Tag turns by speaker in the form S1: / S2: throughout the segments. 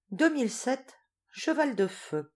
S1: 2007, cheval de feu.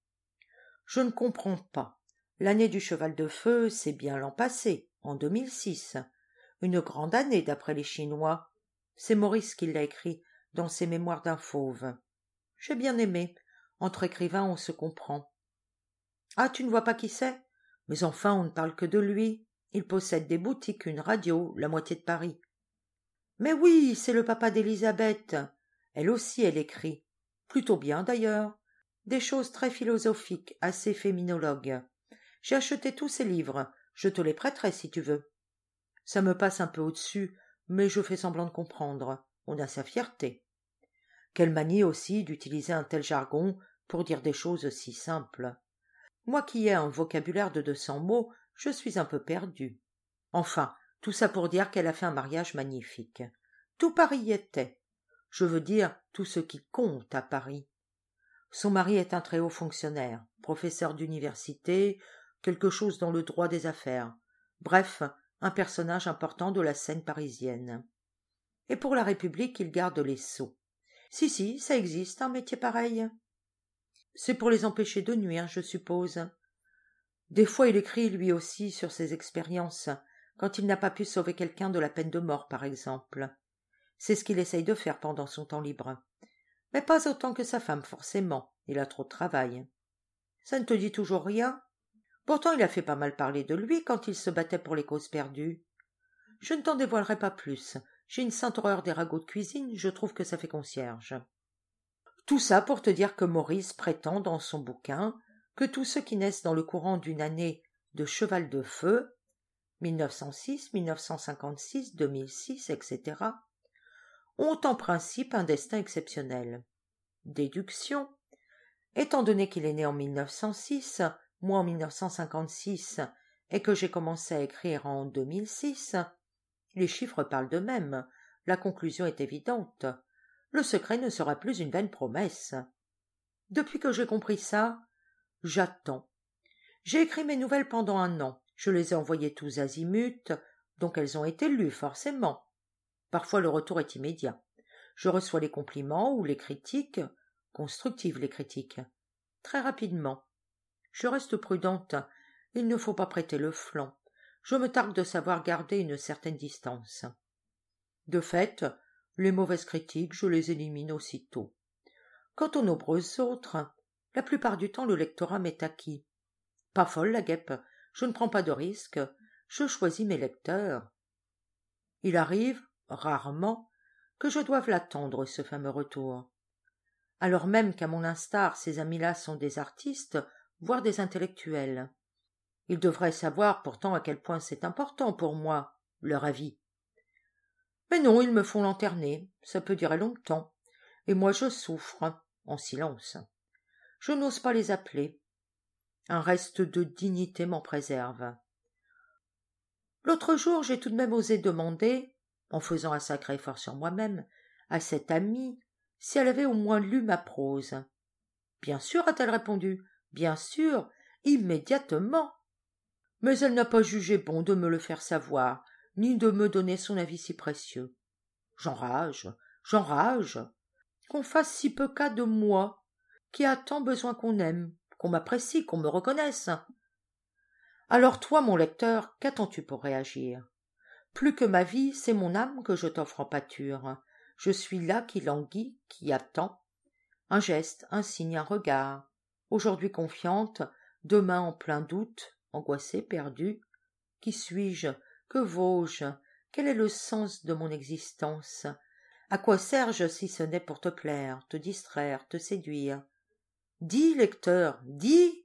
S1: Je ne comprends pas. L'année du cheval de feu, c'est bien l'an passé, en 2006. Une grande année d'après les Chinois. C'est Maurice qui l'a écrit dans ses mémoires d'un fauve. J'ai bien aimé. Entre écrivains, on se comprend. Ah, tu ne vois pas qui c'est? Mais enfin, on ne parle que de lui. Il possède des boutiques, une radio, la moitié de Paris. Mais oui, c'est le papa d'Élisabeth. Elle aussi, elle écrit. Plutôt bien, d'ailleurs. Des choses très philosophiques, assez féminologues. J'ai acheté tous ses livres. Je te les prêterai si tu veux. Ça me passe un peu au-dessus, mais je fais semblant de comprendre. On a sa fierté. Quelle manie aussi d'utiliser un tel jargon pour dire des choses si simples. Moi qui ai un vocabulaire de 200 mots, je suis un peu perdue. Enfin, tout ça pour dire qu'elle a fait un mariage magnifique. Tout Paris y était. Je veux dire, tout ce qui compte à Paris. Son mari est un très haut fonctionnaire, professeur d'université, quelque chose dans le droit des affaires. Bref, un personnage important de la scène parisienne. Et pour la République, il garde les sceaux. Si, ça existe, un métier pareil. C'est pour les empêcher de nuire, je suppose. Des fois, il écrit lui aussi sur ses expériences, quand il n'a pas pu sauver quelqu'un de la peine de mort, par exemple. C'est ce qu'il essaye de faire pendant son temps libre. Mais pas autant que sa femme, forcément. Il a trop de travail. Ça ne te dit toujours rien? Pourtant, il a fait pas mal parler de lui quand il se battait pour les causes perdues. Je ne t'en dévoilerai pas plus. J'ai une sainte horreur des ragots de cuisine, je trouve que ça fait concierge. Tout ça pour te dire que Maurice prétend dans son bouquin que tous ceux qui naissent dans le courant d'une année de cheval de feu, 1906, 1956, 2006, etc., ont en principe un destin exceptionnel. Déduction. Étant donné qu'il est né en 1906, moi en 1956, et que j'ai commencé à écrire en 2006, les chiffres parlent d'eux-mêmes, la conclusion est évidente. Le secret ne sera plus une vaine promesse. Depuis que j'ai compris ça, j'attends. J'ai écrit mes nouvelles pendant 1 an, je les ai envoyées tous azimuts, donc elles ont été lues forcément. Parfois le retour est immédiat. Je reçois les compliments ou les critiques, constructives les critiques, très rapidement. Je reste prudente, il ne faut pas prêter le flanc. Je me targue de savoir garder une certaine distance. De fait, les mauvaises critiques, je les élimine aussitôt. Quant aux nombreuses autres, la plupart du temps le lectorat m'est acquis. Pas folle la guêpe, je ne prends pas de risques, je choisis mes lecteurs. Il arrive, rarement, que je doive l'attendre, ce fameux retour. Alors même qu'à mon instar, ces amis-là sont des artistes, voire des intellectuels. Ils devraient savoir pourtant à quel point c'est important pour moi, leur avis. Mais non, ils me font lanterner, ça peut durer longtemps, et moi je souffre, en silence. Je n'ose pas les appeler. Un reste de dignité m'en préserve. L'autre jour, j'ai tout de même osé demander, en faisant un sacré effort sur moi-même, à cette amie, si elle avait au moins lu ma prose. Bien sûr, a-t-elle répondu, bien sûr, immédiatement. Mais elle n'a pas jugé bon de me le faire savoir, ni de me donner son avis si précieux. J'enrage. Qu'on fasse si peu cas de moi, qui a tant besoin qu'on aime, qu'on m'apprécie, qu'on me reconnaisse. Alors toi, mon lecteur, qu'attends-tu pour réagir? Plus que ma vie, c'est mon âme que je t'offre en pâture. Je suis là qui languit, qui attend. Un geste, un signe, un regard. Aujourd'hui confiante, demain en plein doute, angoissée, perdue. Qui suis-je? Que vaux-je? Quel est le sens de mon existence? À quoi sers-je si ce n'est pour te plaire, te distraire, te séduire? Dis, lecteur, dis!